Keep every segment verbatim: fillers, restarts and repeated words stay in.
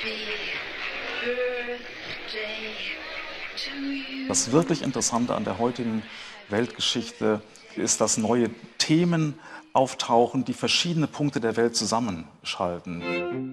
Das wirklich Interessante an der heutigen Weltgeschichte ist, dass neue Themen auftauchen, die verschiedene Punkte der Welt zusammenschalten.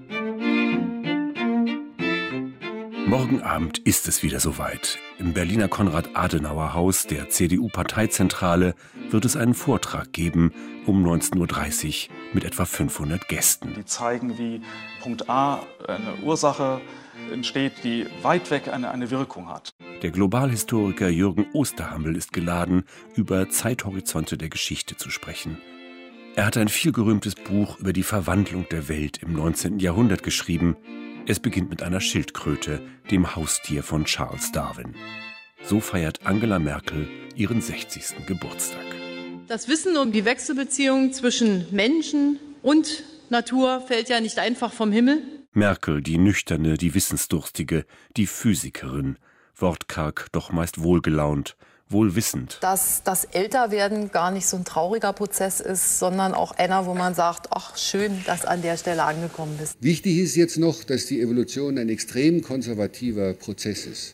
Morgen Abend ist es wieder soweit. Im Berliner Konrad-Adenauer-Haus der C D U-Parteizentrale wird es einen Vortrag geben um neunzehn Uhr dreißig mit etwa fünfhundert Gästen. Die zeigen, wie Punkt A eine Ursache entsteht, die weit weg eine, eine Wirkung hat. Der Globalhistoriker Jürgen Osterhammel ist geladen, über Zeithorizonte der Geschichte zu sprechen. Er hat ein vielgerühmtes Buch über die Verwandlung der Welt im neunzehnten Jahrhundert geschrieben. Es beginnt mit einer Schildkröte, dem Haustier von Charles Darwin. So feiert Angela Merkel ihren sechzigsten Geburtstag. Das Wissen um die Wechselbeziehungen zwischen Menschen und Natur fällt ja nicht einfach vom Himmel. Merkel, die Nüchterne, die Wissensdurstige, die Physikerin, wortkarg, doch meist wohlgelaunt, wohlwissend. Dass das Älterwerden gar nicht so ein trauriger Prozess ist, sondern auch einer, wo man sagt, ach schön, dass an der Stelle angekommen bist. Wichtig ist jetzt noch, dass die Evolution ein extrem konservativer Prozess ist.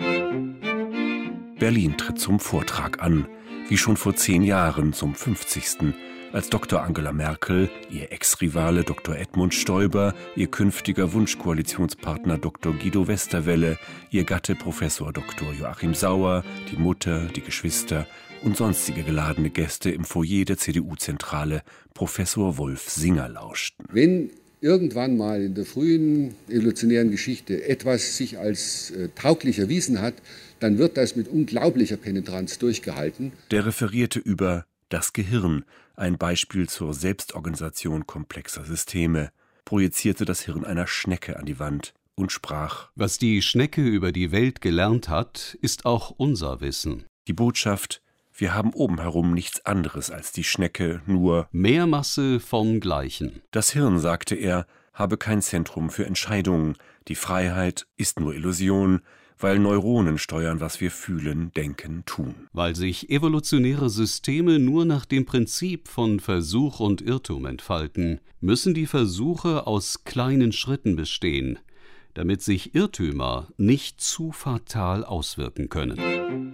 Berlin tritt zum Vortrag an, wie schon vor zehn Jahren zum fünfzigsten als Doktor Angela Merkel, ihr Ex-Rivale Doktor Edmund Stoiber, ihr künftiger Wunschkoalitionspartner Doktor Guido Westerwelle, ihr Gatte Professor Doktor Joachim Sauer, die Mutter, die Geschwister und sonstige geladene Gäste im Foyer der C D U-Zentrale Professor Wolf Singer lauschten. Wenn irgendwann mal in der frühen evolutionären Geschichte etwas sich als äh, tauglich erwiesen hat, dann wird das mit unglaublicher Penetranz durchgehalten. Der referierte über das Gehirn, ein Beispiel zur Selbstorganisation komplexer Systeme, projizierte das Hirn einer Schnecke an die Wand und sprach: Was die Schnecke über die Welt gelernt hat, ist auch unser Wissen. Die Botschaft: Wir haben oben herum nichts anderes als die Schnecke, nur mehr Masse vom Gleichen. Das Hirn, sagte er, habe kein Zentrum für Entscheidungen. Die Freiheit ist nur Illusion, weil Neuronen steuern, was wir fühlen, denken, tun. Weil sich evolutionäre Systeme nur nach dem Prinzip von Versuch und Irrtum entfalten, müssen die Versuche aus kleinen Schritten bestehen, damit sich Irrtümer nicht zu fatal auswirken können.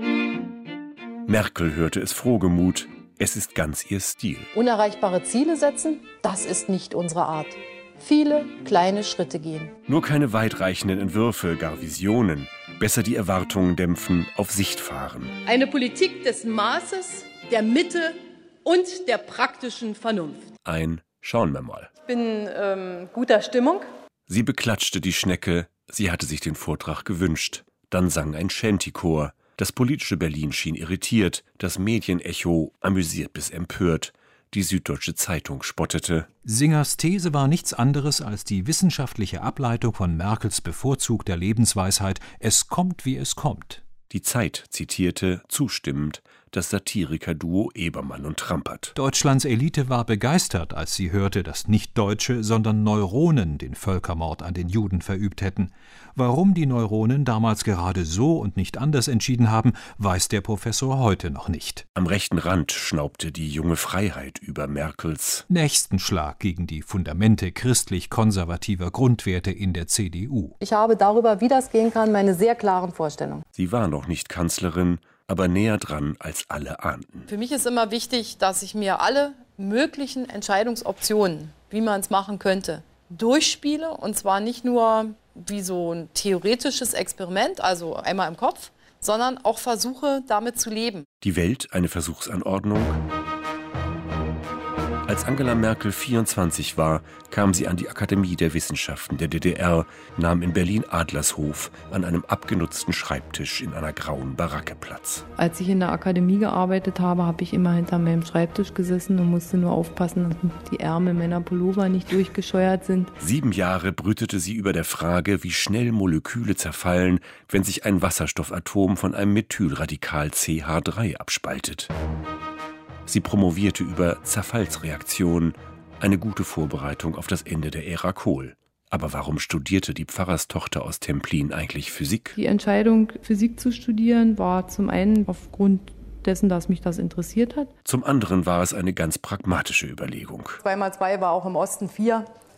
Merkel hörte es frohgemut. Es ist ganz ihr Stil. Unerreichbare Ziele setzen, das ist nicht unsere Art. Viele kleine Schritte gehen. Nur keine weitreichenden Entwürfe, gar Visionen. Besser die Erwartungen dämpfen, auf Sicht fahren. Eine Politik des Maßes, der Mitte und der praktischen Vernunft. Ein Schauen wir mal. Ich bin ähm, guter Stimmung. Sie beklatschte die Schnecke. Sie hatte sich den Vortrag gewünscht. Dann sang ein Shantychor. Das politische Berlin schien irritiert, das Medienecho amüsiert bis empört. Die Süddeutsche Zeitung spottete. Singers These war nichts anderes als die wissenschaftliche Ableitung von Merkels bevorzugter Lebensweisheit: Es kommt, wie es kommt. Die Zeit zitierte, zustimmend, das Satiriker-Duo Ebermann und Trampert. Deutschlands Elite war begeistert, als sie hörte, dass nicht Deutsche, sondern Neuronen den Völkermord an den Juden verübt hätten. Warum die Neuronen damals gerade so und nicht anders entschieden haben, weiß der Professor heute noch nicht. Am rechten Rand schnaubte die junge Freiheit über Merkels nächsten Schlag gegen die Fundamente christlich-konservativer Grundwerte in der C D U. Ich habe darüber, wie das gehen kann, meine sehr klaren Vorstellungen. Sie war noch nicht Kanzlerin, aber näher dran, als alle ahnten. Für mich ist immer wichtig, dass ich mir alle möglichen Entscheidungsoptionen, wie man es machen könnte, durchspiele. Und zwar nicht nur wie so ein theoretisches Experiment, also einmal im Kopf, sondern auch versuche, damit zu leben. Die Welt eine Versuchsanordnung? Als Angela Merkel vierundzwanzig war, kam sie an die Akademie der Wissenschaften der D D R, nahm in Berlin-Adlershof an einem abgenutzten Schreibtisch in einer grauen Baracke Platz. Als ich in der Akademie gearbeitet habe, habe ich immer hinter meinem Schreibtisch gesessen und musste nur aufpassen, dass die Ärmel meiner Pullover nicht durchgescheuert sind. Sieben Jahre brütete sie über der Frage, wie schnell Moleküle zerfallen, wenn sich ein Wasserstoffatom von einem Methylradikal C H drei abspaltet. Sie promovierte über Zerfallsreaktionen, eine gute Vorbereitung auf das Ende der Ära Kohl. Aber warum studierte die Pfarrerstochter aus Templin eigentlich Physik? Die Entscheidung, Physik zu studieren, war zum einen aufgrund dessen, dass mich das interessiert hat. Zum anderen war es eine ganz pragmatische Überlegung. Zwei mal zwei war auch im Osten vier.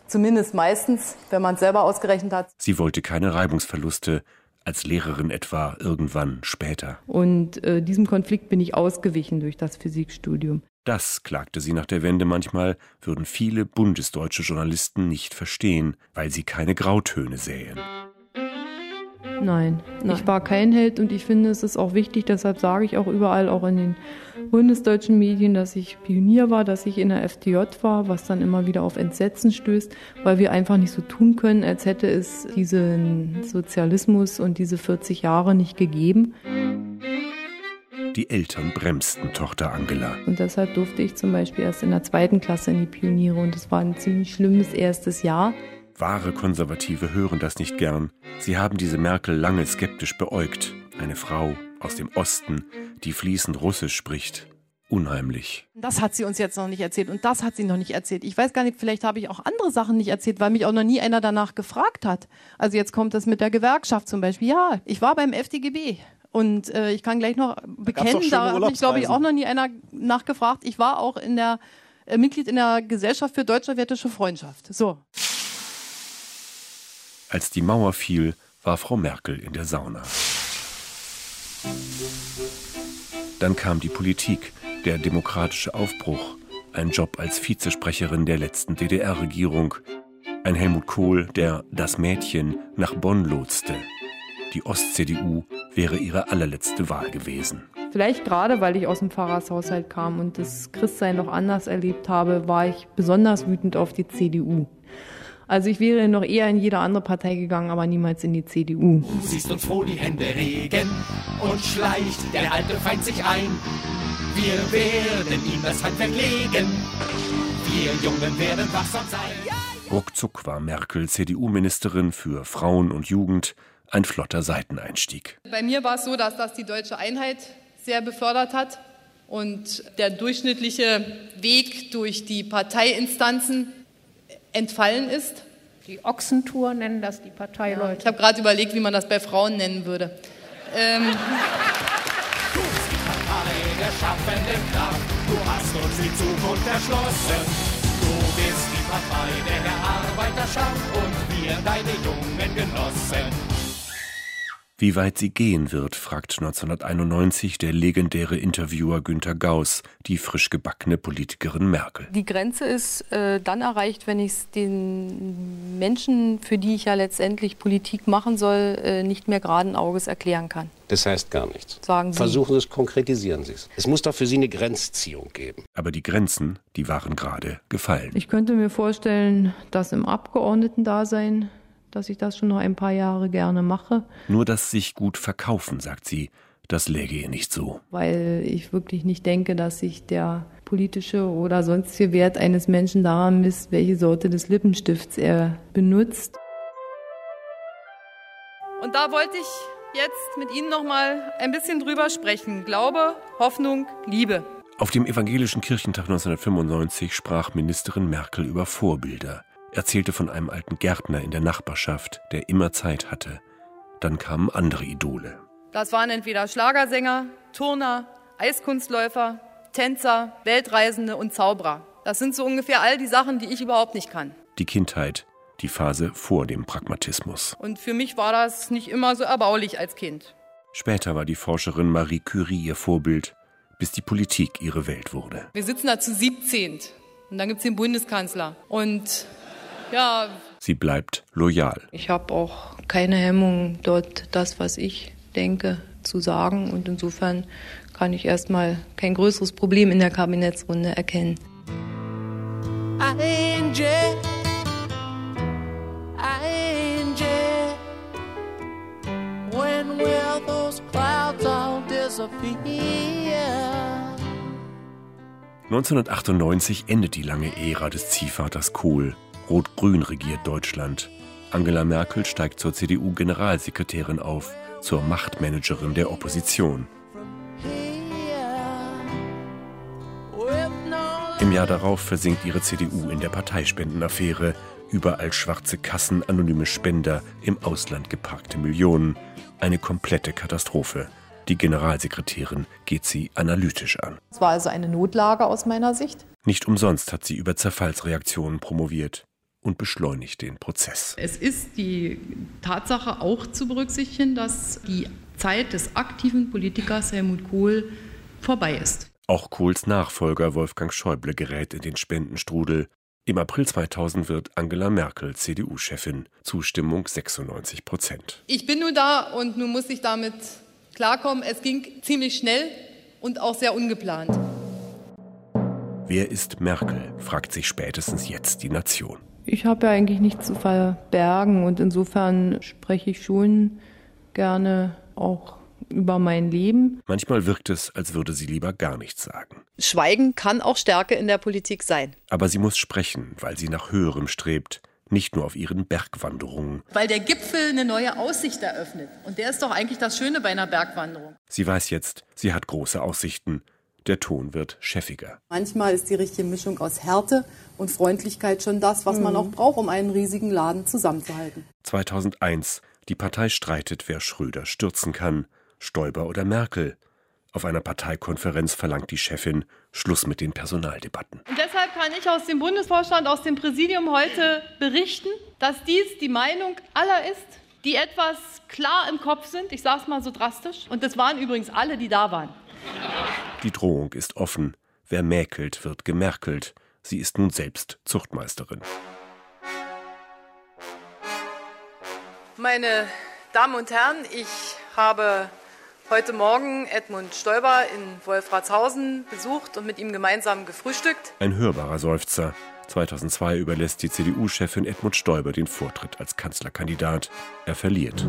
Zumindest meistens, wenn man es selber ausgerechnet hat. Sie wollte keine Reibungsverluste, als Lehrerin etwa irgendwann später. Und äh, diesem Konflikt bin ich ausgewichen durch das Physikstudium. Das, klagte sie nach der Wende manchmal, würden viele bundesdeutsche Journalisten nicht verstehen, weil sie keine Grautöne sähen. Nein, Nein, ich war kein Held und ich finde, es ist auch wichtig, deshalb sage ich auch überall, auch in den bundesdeutschen Medien, dass ich Pionier war, dass ich in der F D J war, was dann immer wieder auf Entsetzen stößt, weil wir einfach nicht so tun können, als hätte es diesen Sozialismus und diese vierzig Jahre nicht gegeben. Die Eltern bremsten Tochter Angela. Und deshalb durfte ich zum Beispiel erst in der zweiten Klasse in die Pioniere und es war ein ziemlich schlimmes erstes Jahr. Wahre Konservative hören das nicht gern. Sie haben diese Merkel lange skeptisch beäugt. Eine Frau aus dem Osten, die fließend Russisch spricht. Unheimlich. Das hat sie uns jetzt noch nicht erzählt und das hat sie noch nicht erzählt. Ich weiß gar nicht, vielleicht habe ich auch andere Sachen nicht erzählt, weil mich auch noch nie einer danach gefragt hat. Also jetzt kommt das mit der Gewerkschaft zum Beispiel. Ja, ich war beim F D G B. Und äh, ich kann gleich noch bekennen, da hat mich, glaube ich, auch noch nie einer nachgefragt. Ich war auch in der, äh, Mitglied in der Gesellschaft für deutsch-sowjetische Freundschaft. So. Als die Mauer fiel, war Frau Merkel in der Sauna. Dann kam die Politik, der demokratische Aufbruch, ein Job als Vizesprecherin der letzten D D R-Regierung, ein Helmut Kohl, der das Mädchen nach Bonn lotste. Die Ost-C D U wäre ihre allerletzte Wahl gewesen. Vielleicht gerade, weil ich aus dem Pfarrershaushalt kam und das Christsein noch anders erlebt habe, war ich besonders wütend auf die C D U. Also ich wäre noch eher in jede andere Partei gegangen, aber niemals in die C D U. Siehst uns froh die Hände regen und schleicht der alte Feind sich ein. Wir werden ihm das Handwerk legen. Wir Jungen werden wachsam sein. Ruckzuck war Merkel C D U-Ministerin für Frauen und Jugend. Ein flotter Seiteneinstieg. Bei mir war es so, dass das die deutsche Einheit sehr befördert hat und der durchschnittliche Weg durch die Parteiinstanzen entfallen ist. Die Ochsentour nennen das die Parteileute. Ja, ich habe gerade überlegt, wie man das bei Frauen nennen würde. Ähm Du bist die Partei der schaffenden Kraft. Du hast uns die Zukunft erschlossen. Du bist die Partei der Arbeiterschaft und wir deine jungen Genossen. Wie weit sie gehen wird, fragt neunzehnhunderteinundneunzig der legendäre Interviewer Günter Gauss die frisch gebackene Politikerin Merkel. Die Grenze ist äh, dann erreicht, wenn ich es den Menschen, für die ich ja letztendlich Politik machen soll, äh, nicht mehr geraden Auges erklären kann. Das heißt gar nichts. Sagen Sie. Versuchen Sie es, konkretisieren Sie es. Es muss doch für Sie eine Grenzziehung geben. Aber die Grenzen, die waren gerade gefallen. Ich könnte mir vorstellen, dass im Abgeordnetendasein, dass ich das schon noch ein paar Jahre gerne mache. Nur das sich gut verkaufen, sagt sie, das läge ihr nicht so. Weil ich wirklich nicht denke, dass sich der politische oder sonstige Wert eines Menschen daran misst, welche Sorte des Lippenstifts er benutzt. Und da wollte ich jetzt mit Ihnen noch mal ein bisschen drüber sprechen. Glaube, Hoffnung, Liebe. Auf dem Evangelischen Kirchentag neunzehnhundertfünfundneunzig sprach Ministerin Merkel über Vorbilder. Erzählte von einem alten Gärtner in der Nachbarschaft, der immer Zeit hatte. Dann kamen andere Idole. Das waren entweder Schlagersänger, Turner, Eiskunstläufer, Tänzer, Weltreisende und Zauberer. Das sind so ungefähr all die Sachen, die ich überhaupt nicht kann. Die Kindheit, die Phase vor dem Pragmatismus. Und für mich war das nicht immer so erbaulich als Kind. Später war die Forscherin Marie Curie ihr Vorbild, bis die Politik ihre Welt wurde. Wir sitzen da zu siebzehn und dann gibt es den Bundeskanzler. Und ja. Sie bleibt loyal. Ich habe auch keine Hemmung, dort das, was ich denke, zu sagen. Und insofern kann ich erstmal kein größeres Problem in der Kabinettsrunde erkennen. Angel, Angel, when will those clouds all disappear? neunzehnhundertachtundneunzig endet die lange Ära des Ziehvaters Kohl. Rot-Grün regiert Deutschland. Angela Merkel steigt zur C D U-Generalsekretärin auf, zur Machtmanagerin der Opposition. Im Jahr darauf versinkt ihre C D U in der Parteispendenaffäre. Überall schwarze Kassen, anonyme Spender, im Ausland geparkte Millionen. Eine komplette Katastrophe. Die Generalsekretärin geht sie analytisch an. Es war also eine Notlage aus meiner Sicht. Nicht umsonst hat sie über Zerfallsreaktionen promoviert. und beschleunigt den Prozess. Es ist die Tatsache auch zu berücksichtigen, dass die Zeit des aktiven Politikers Helmut Kohl vorbei ist. Auch Kohls Nachfolger Wolfgang Schäuble gerät in den Spendenstrudel. Im April zweitausend wird Angela Merkel C D U-Chefin. Zustimmung sechsundneunzig Prozent. Ich bin nun da und nun muss ich damit klarkommen. Es ging ziemlich schnell und auch sehr ungeplant. Wer ist Merkel, fragt sich spätestens jetzt die Nation. Ich habe ja eigentlich nichts zu verbergen und insofern spreche ich schon gerne auch über mein Leben. Manchmal wirkt es, als würde sie lieber gar nichts sagen. Schweigen kann auch Stärke in der Politik sein. Aber sie muss sprechen, weil sie nach Höherem strebt, nicht nur auf ihren Bergwanderungen. Weil der Gipfel eine neue Aussicht eröffnet. Und der ist doch eigentlich das Schöne bei einer Bergwanderung. Sie weiß jetzt, sie hat große Aussichten. Der Ton wird chefiger. Manchmal ist die richtige Mischung aus Härte und Freundlichkeit schon das, was mhm. man auch braucht, um einen riesigen Laden zusammenzuhalten. zweitausendeins. Die Partei streitet, wer Schröder stürzen kann. Stoiber oder Merkel. Auf einer Parteikonferenz verlangt die Chefin Schluss mit den Personaldebatten. Und deshalb kann ich aus dem Bundesvorstand, aus dem Präsidium heute berichten, dass dies die Meinung aller ist, die etwas klar im Kopf sind. Ich sage es mal so drastisch. Und das waren übrigens alle, die da waren. Die Drohung ist offen. Wer mäkelt, wird gemerkelt. Sie ist nun selbst Zuchtmeisterin. Meine Damen und Herren, ich habe heute Morgen Edmund Stoiber in Wolfratshausen besucht und mit ihm gemeinsam gefrühstückt. Ein hörbarer Seufzer. zweitausendzwei überlässt die C D U-Chefin Edmund Stoiber den Vortritt als Kanzlerkandidat. Er verliert.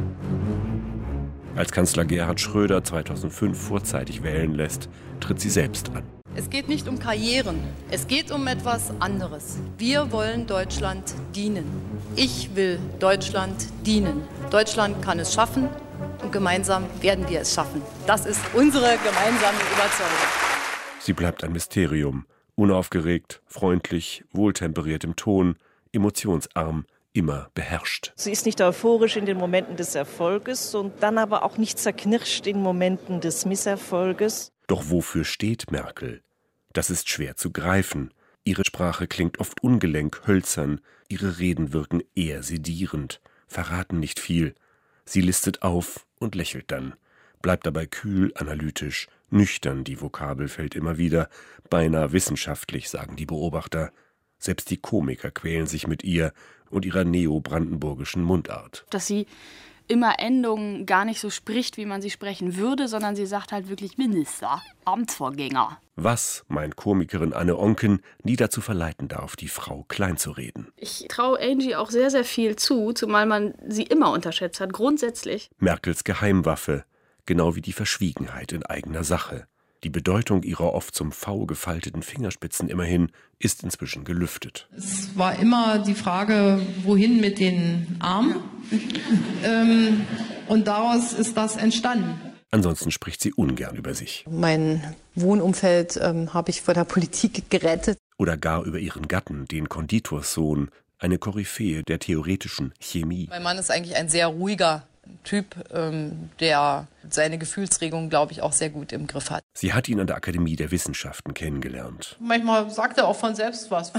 Als Kanzler Gerhard Schröder zweitausendfünf vorzeitig wählen lässt, tritt sie selbst an. Es geht nicht um Karrieren, es geht um etwas anderes. Wir wollen Deutschland dienen. Ich will Deutschland dienen. Deutschland kann es schaffen und gemeinsam werden wir es schaffen. Das ist unsere gemeinsame Überzeugung. Sie bleibt ein Mysterium. Unaufgeregt, freundlich, wohltemperiert im Ton, emotionsarm, immer beherrscht. Sie ist nicht euphorisch in den Momenten des Erfolges und dann aber auch nicht zerknirscht in Momenten des Misserfolges. Doch wofür steht Merkel? Das ist schwer zu greifen. Ihre Sprache klingt oft ungelenk, hölzern. Ihre Reden wirken eher sedierend, verraten nicht viel. Sie listet auf und lächelt dann, bleibt dabei kühl, analytisch, nüchtern, die Vokabel fällt immer wieder, beinahe wissenschaftlich, sagen die Beobachter. Selbst die Komiker quälen sich mit ihr und ihrer neobrandenburgischen Mundart. Dass sie immer Endungen gar nicht so spricht, wie man sie sprechen würde, sondern sie sagt halt wirklich Minister, Amtsvorgänger. Was, meint Komikerin Anne Onken, nie dazu verleiten darf, die Frau klein zu reden. Ich traue Angie auch sehr, sehr viel zu, zumal man sie immer unterschätzt hat, grundsätzlich. Merkels Geheimwaffe, genau wie die Verschwiegenheit in eigener Sache. Die Bedeutung ihrer oft zum V gefalteten Fingerspitzen immerhin ist inzwischen gelüftet. Es war immer die Frage, wohin mit den Armen? ähm, und daraus ist das entstanden. Ansonsten spricht sie ungern über sich. Mein Wohnumfeld ähm, habe ich vor der Politik gerettet. Oder gar über ihren Gatten, den Konditorssohn, eine Koryphäe der theoretischen Chemie. Mein Mann ist eigentlich ein sehr ruhiger Typ, ähm, der seine Gefühlsregung, glaube ich, auch sehr gut im Griff hat. Sie hat ihn an der Akademie der Wissenschaften kennengelernt. Manchmal sagt er auch von selbst was.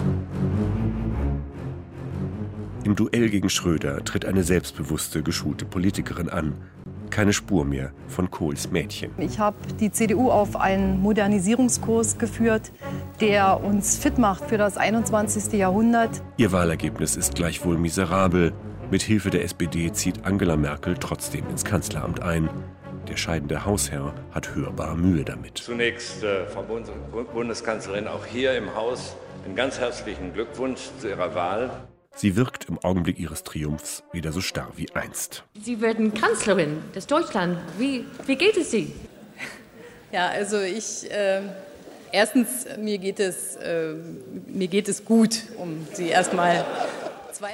Im Duell gegen Schröder tritt eine selbstbewusste, geschulte Politikerin an. Keine Spur mehr von Kohls Mädchen. Ich habe die C D U auf einen Modernisierungskurs geführt, der uns fit macht für das einundzwanzigste Jahrhundert. Ihr Wahlergebnis ist gleichwohl miserabel. Mit Hilfe der S P D zieht Angela Merkel trotzdem ins Kanzleramt ein. Der scheidende Hausherr hat hörbar Mühe damit. Zunächst, äh, Frau Bundes- Bundeskanzlerin, auch hier im Haus einen ganz herzlichen Glückwunsch zu Ihrer Wahl. Sie wirkt im Augenblick ihres Triumphs wieder so starr wie einst. Sie werden Kanzlerin des Deutschland. Wie, wie geht es Ihnen? Ja, also ich, äh, erstens, mir geht es, äh, mir geht es gut, um Sie erstmal zwei.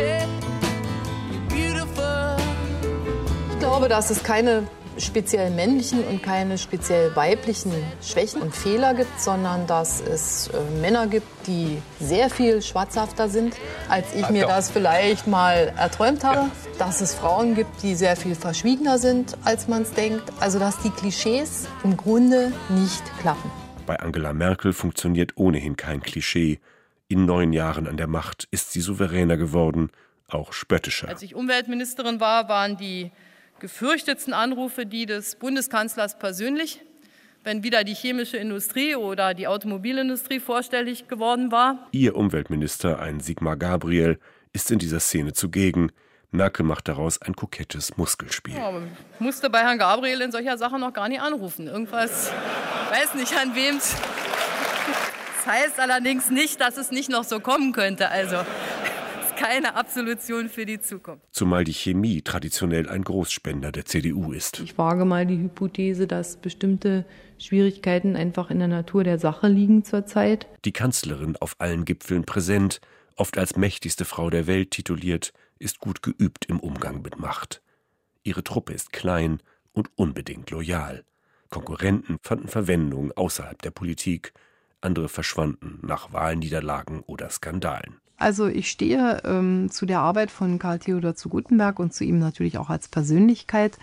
Ich glaube, dass es keine speziell männlichen und keine speziell weiblichen Schwächen und Fehler gibt, sondern dass es äh, Männer gibt, die sehr viel schwatzhafter sind, als ich mir das vielleicht mal erträumt habe. Ja. Dass es Frauen gibt, die sehr viel verschwiegener sind, als man es denkt. Also dass die Klischees im Grunde nicht klappen. Bei Angela Merkel funktioniert ohnehin kein Klischee. In neun Jahren an der Macht ist sie souveräner geworden, auch spöttischer. Als ich Umweltministerin war, waren die gefürchtetsten Anrufe die des Bundeskanzlers persönlich, wenn wieder die chemische Industrie oder die Automobilindustrie vorstellig geworden war. Ihr Umweltminister, ein Sigmar Gabriel, ist in dieser Szene zugegen. Merkel macht daraus ein kokettes Muskelspiel. Ja, musste bei Herrn Gabriel in solcher Sache noch gar nicht anrufen. Irgendwas, weiß nicht an wem. Das heißt allerdings nicht, dass es nicht noch so kommen könnte. Also ist keine Absolution für die Zukunft. Zumal die Chemie traditionell ein Großspender der C D U ist. Ich wage mal die Hypothese, dass bestimmte Schwierigkeiten einfach in der Natur der Sache liegen zurzeit. Die Kanzlerin auf allen Gipfeln präsent, oft als mächtigste Frau der Welt tituliert, ist gut geübt im Umgang mit Macht. Ihre Truppe ist klein und unbedingt loyal. Konkurrenten fanden Verwendung außerhalb der Politik, andere verschwanden nach Wahlniederlagen oder Skandalen. Also ich stehe ähm, zu der Arbeit von Karl Theodor zu Guttenberg und zu ihm natürlich auch als Persönlichkeit.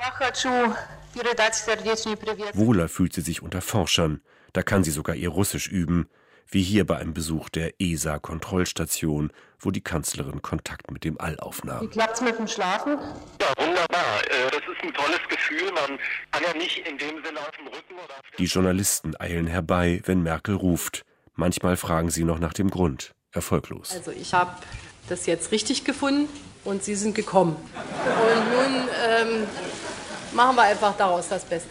Wohler fühlt sie sich unter Forschern, da kann sie sogar ihr Russisch üben, wie hier bei einem Besuch der E S A-Kontrollstation, wo die Kanzlerin Kontakt mit dem All aufnahm. Wie klappt's mit dem Schlafen? Ja, wunderbar. Das ist ein tolles Gefühl. Man kann ja nicht in dem Sinne auf dem Rücken oder auf Die Journalisten eilen herbei, wenn Merkel ruft. Manchmal fragen sie noch nach dem Grund. Erfolglos. Also ich habe das jetzt richtig gefunden und Sie sind gekommen. Und nun ähm, machen wir einfach daraus das Beste.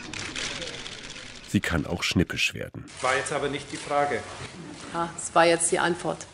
Sie kann auch schnippisch werden. War jetzt aber nicht die Frage. Ja, das war jetzt die Antwort.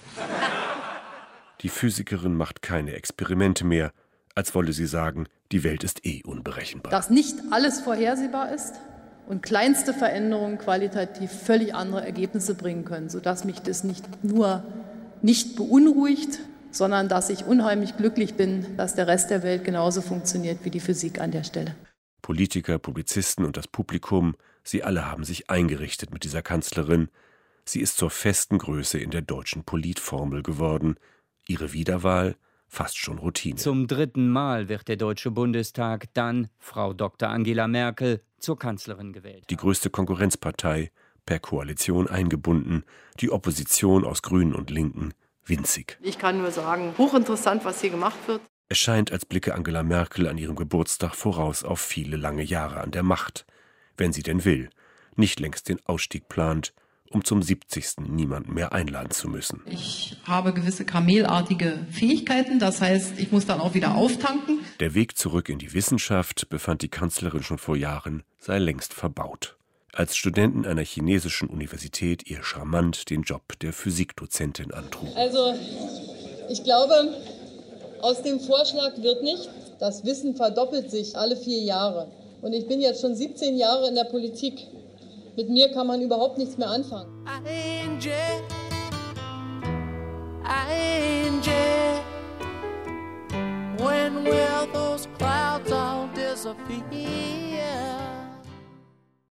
Die Physikerin macht keine Experimente mehr, als wolle sie sagen, die Welt ist eh unberechenbar. Dass nicht alles vorhersehbar ist und kleinste Veränderungen qualitativ völlig andere Ergebnisse bringen können, sodass mich das nicht nur nicht beunruhigt, sondern dass ich unheimlich glücklich bin, dass der Rest der Welt genauso funktioniert wie die Physik an der Stelle. Politiker, Publizisten und das Publikum, sie alle haben sich eingerichtet mit dieser Kanzlerin. Sie ist zur festen Größe in der deutschen Politformel geworden. Ihre Wiederwahl fast schon Routine. Zum dritten Mal wird der Deutsche Bundestag dann Frau Doktor Angela Merkel zur Kanzlerin gewählt. Die größte Konkurrenzpartei, per Koalition eingebunden, die Opposition aus Grünen und Linken winzig. Ich kann nur sagen, hochinteressant, was hier gemacht wird. Es scheint, als blicke Angela Merkel an ihrem Geburtstag voraus auf viele lange Jahre an der Macht, wenn sie denn will, nicht längst den Ausstieg plant, um zum siebzigsten niemanden mehr einladen zu müssen. Ich habe gewisse kamelartige Fähigkeiten, das heißt, ich muss dann auch wieder auftanken. Der Weg zurück in die Wissenschaft, befand die Kanzlerin schon vor Jahren, sei längst verbaut. Als Studentin einer chinesischen Universität ihr charmant den Job der Physikdozentin antrug. Also, ich glaube, aus dem Vorschlag wird nicht. Das Wissen verdoppelt sich alle vier Jahre. Und ich bin jetzt schon siebzehn Jahre in der Politik. Mit mir kann man überhaupt nichts mehr anfangen. Angel, Angel, when will those clouds all disappear?